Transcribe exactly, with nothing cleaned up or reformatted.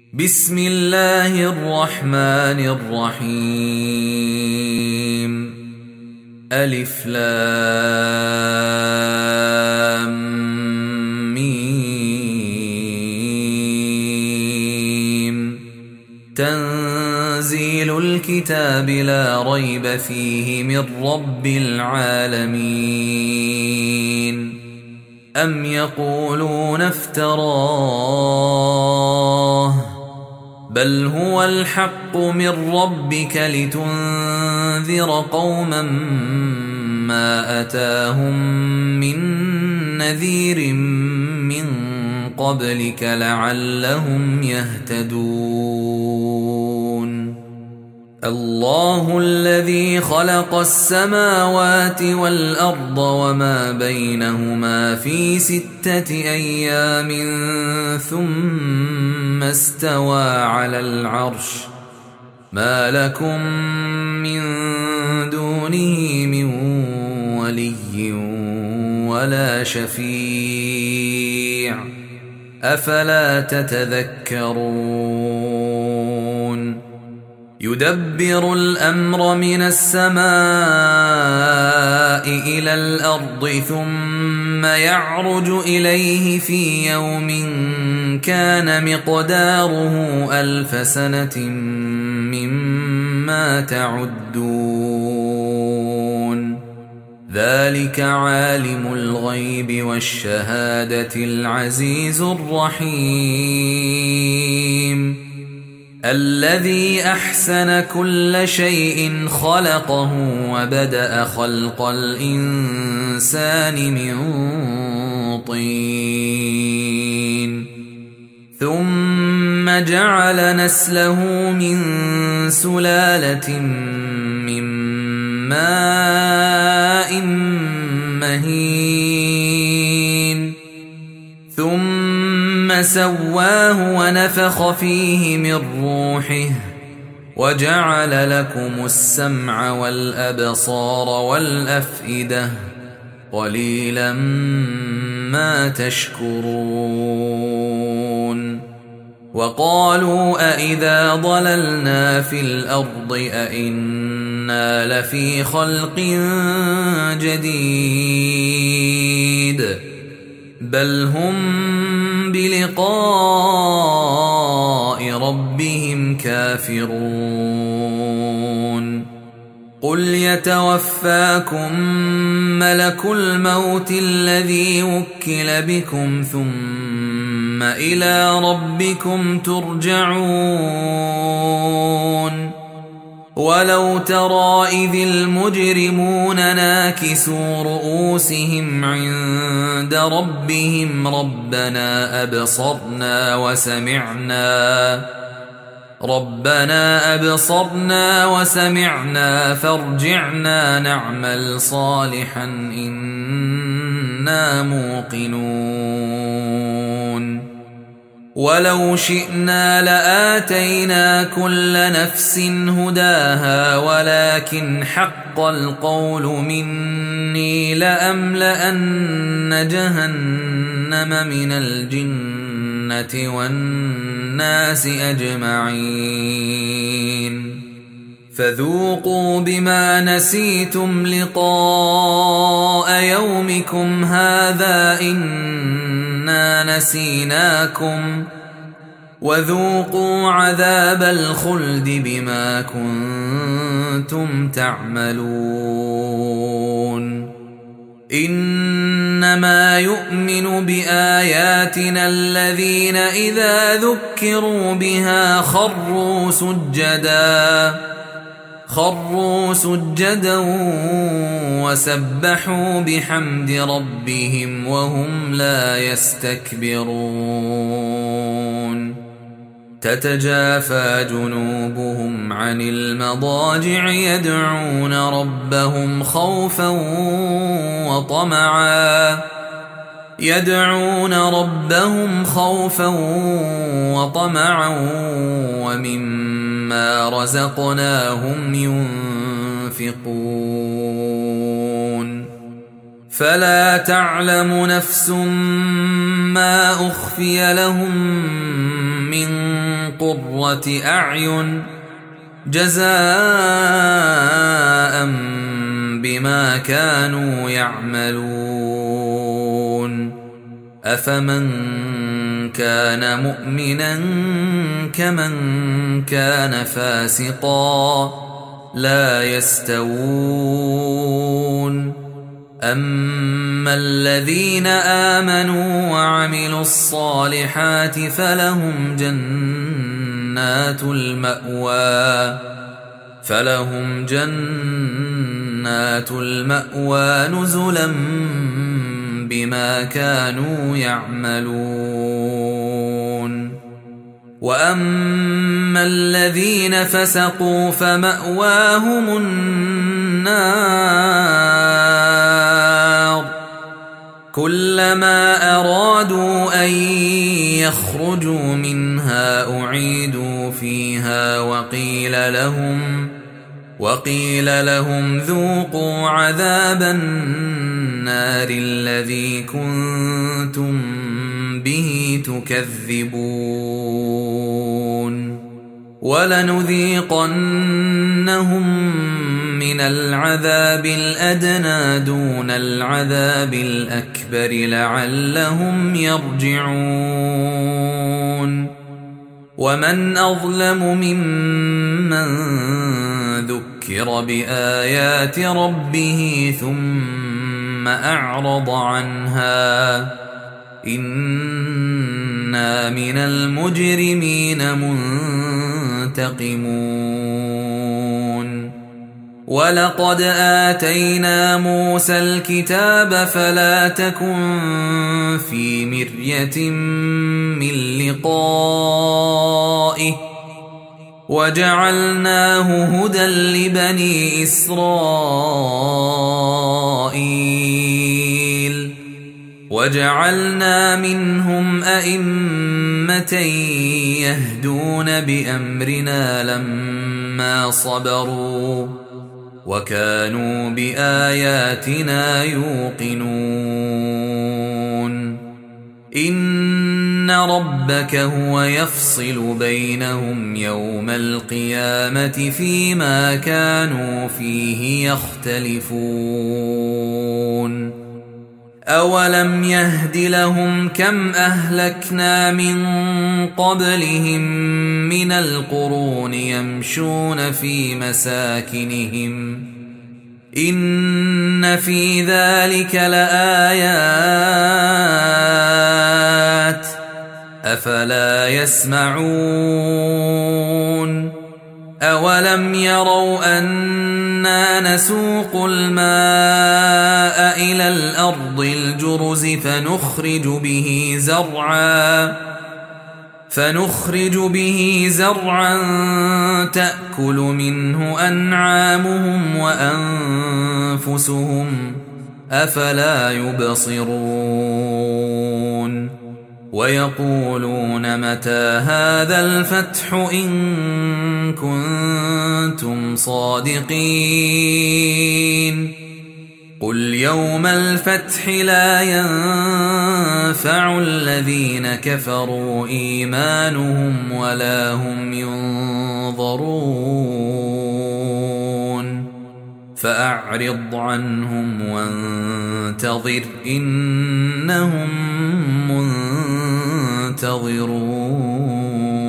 بسم الله الرحمن الرحيم ألف لام ميم تنزيل الكتاب لا ريب فيه من رب العالمين أم يقولون افتراه بل هو الحق من ربك لتنذر قوما ما أتاهم من نذير من قبلك لعلهم يهتدون الله الذي خلق السماوات والأرض وما بينهما في ستة أيام ثم استوى على العرش ما لكم من دونه من ولي ولا شفيع أفلا تتذكرون يدبر الأمر من السماء إلى الأرض ثم يعرج إليه في يوم كان مقداره ألف سنة مما تعدون ذلك عالم الغيب والشهادة العزيز الرحيم الذي أحسن كل شيء خلقه وبدأ خلق الإنسان من طين ثم جعل نسله من سلالة من ماء مهين ثم سواه ونفخ فيه من روحه وجعل لكم السمع والأبصار والأفئدة قليلا ما تشكرون وقالوا أإذا ضللنا في الأرض أإنا لفي خلق جديد بل هم بلقاء ربهم كافرون قل يتوفاكم ملك الموت الذي وكل بكم ثم إلى ربكم ترجعون ولو ترى إذ المجرمون ناكسوا رؤوسهم عند ربهم ربنا أبصرنا وسمعنا ربنا أبصرنا وسمعنا فارجعنا نعمل صالحا إنا موقنون ولو شئنا لآتينا كل نفس هداها ولكن حق القول مني لأملأن جهنم من الجنة والناس أجمعين فذوقوا بما نسيتم لقاء يومكم هذا إنا نسيناكم وذوقوا عذاب الخلد بما كنتم تعملون إنما يؤمن بآياتنا الذين إذا ذكروا بها خروا سجدا خروا سجدا وسبحوا بحمد ربهم وهم لا يستكبرون تتجافى جنوبهم عن المضاجع يدعون ربهم خوفا وطمعا يدعون ربهم خوفا وطمعا ومما رزقناهم ينفقون فلا تعلم نفس ما أخفي لهم من قرة أعين جزاء بما كانوا يعملون أفمن كان مؤمنا كمن كان فاسقا لا يستوون أما الذين آمنوا وعملوا الصالحات فلهم جنات المأوى فلهم جنات المأوى نزلا بما كانوا يعملون وأما الذين فسقوا فمأواهم النار كلما أرادوا أن يخرجوا منها أعيدوا فيها وقيل لهم وقيل لهم ذوقوا عذاب النار الذي كنتم به تكذبون ولنذيقنهم من العذاب الأدنى دون العذاب الأكبر لعلهم يرجعون ومن أظلم ممن ذكر بآيات ربه ثم أعرض عنها إنا من المجرمين منتقمون ولقد آتينا موسى الكتاب فلا تكن في مرية من لقائه وجعلناه هدى لبني إسرائيل وجعلنا منهم أئمة يهدون بأمرنا لما صبروا وكانوا بآياتنا يوقنون إن ربك هو يفصل بينهم يوم القيامة فيما كانوا فيه يختلفون أولم يهد لهم كم أهلكنا من قبلهم من القرون يمشون في مساكنهم إن في ذلك لآيات أفلا يسمعون أولم يروا أنا نسوق الماء إلى الأرض الجرز فنخرج به زرعا فنخرج به زرعا تأكل منه أنعامهم وأنفسهم أفلا يبصرون ويقولون متى هذا الفتح إن كنتم صادقين قل يوم الفتح لا ينفع الذين كفروا إيمانهم ولا هم ينظرون فأعرض عنهم وانتظر إنهم منتظرون